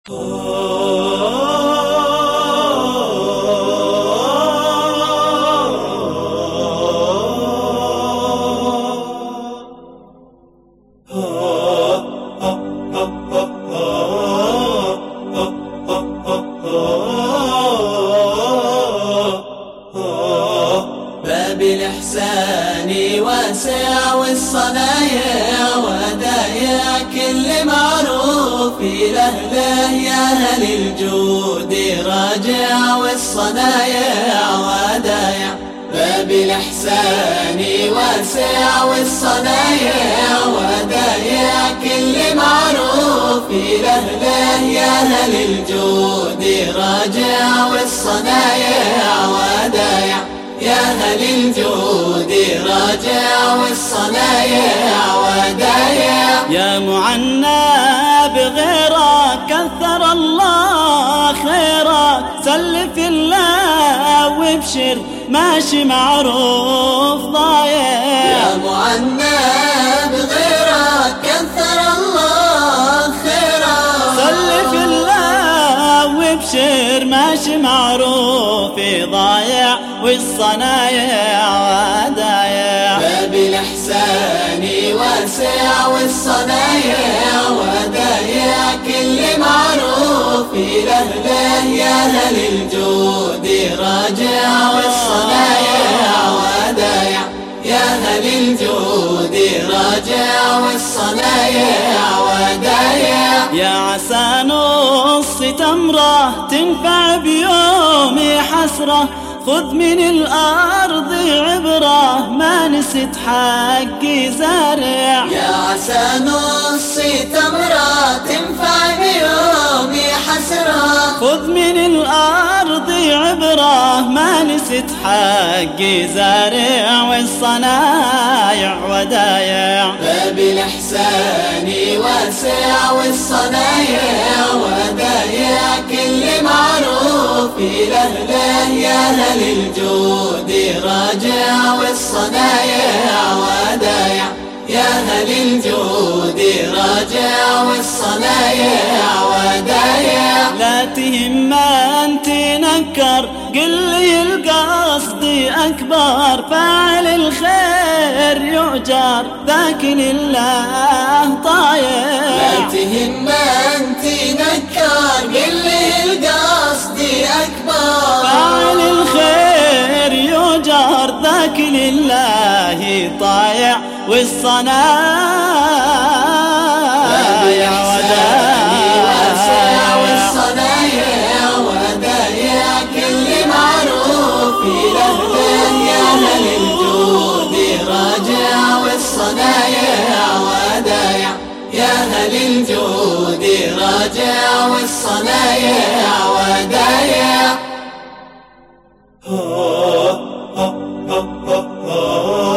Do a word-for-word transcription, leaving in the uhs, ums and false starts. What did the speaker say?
باب الإحسان واسع والصنايع ودايع كل معروف لأهله يا أهل الجود راجع والصنايع ودايع. باب الإحسان واسع والصنايع ودايع كل معروف لأهله يا أهل الجود راجع والصنايع ودايع. يا أهل الجود راجع والصنايع ودايع. يا معنى بغيرك كثر الله خيرك، سلف الله وابشر ماشي معروف ضايع. يا معنى بغيرك كثر الله خيرك، سلف الله وابشر ماشي معروف ضايع والصنايع ودايع. باب الإحسان واسع والصنايع ودايع كل معروف لأهله يا أهل الجود راجع والصنايع ودايع. يا أهل الجود راجع والصنايع ودايع. يا عسى نص تمرة تنفع بيوم حسرة، خذ من الأرض عبرة ما نسيت حقي زارع. يا عسى نص تمرة تنفع بيوم حسرة، خذ من الأرض عبرة ما نسيت حقي زارع والصنايع ودايع. باب الإحسان واسع والصنايع ودايع كل معروف لأهله يا أهل الجود راجع والصنايع ودايع. يا أهل الجود راجع والصنايع ودايع. لا تهم أن تنكر قل لي القصد أكبر، فاعل الخير يؤجر ذاك لله طايع. لا تهم أن تنكر قل لي القصد أكبر، فاعل الخير يؤجر ذاك لله طايع والصنايع ودايع. والصنايع ودايع كل معروف لأهله يا أهل الجود راجع والصنايع ودايع. يا أهل الجود راجع والصنايع ودايع.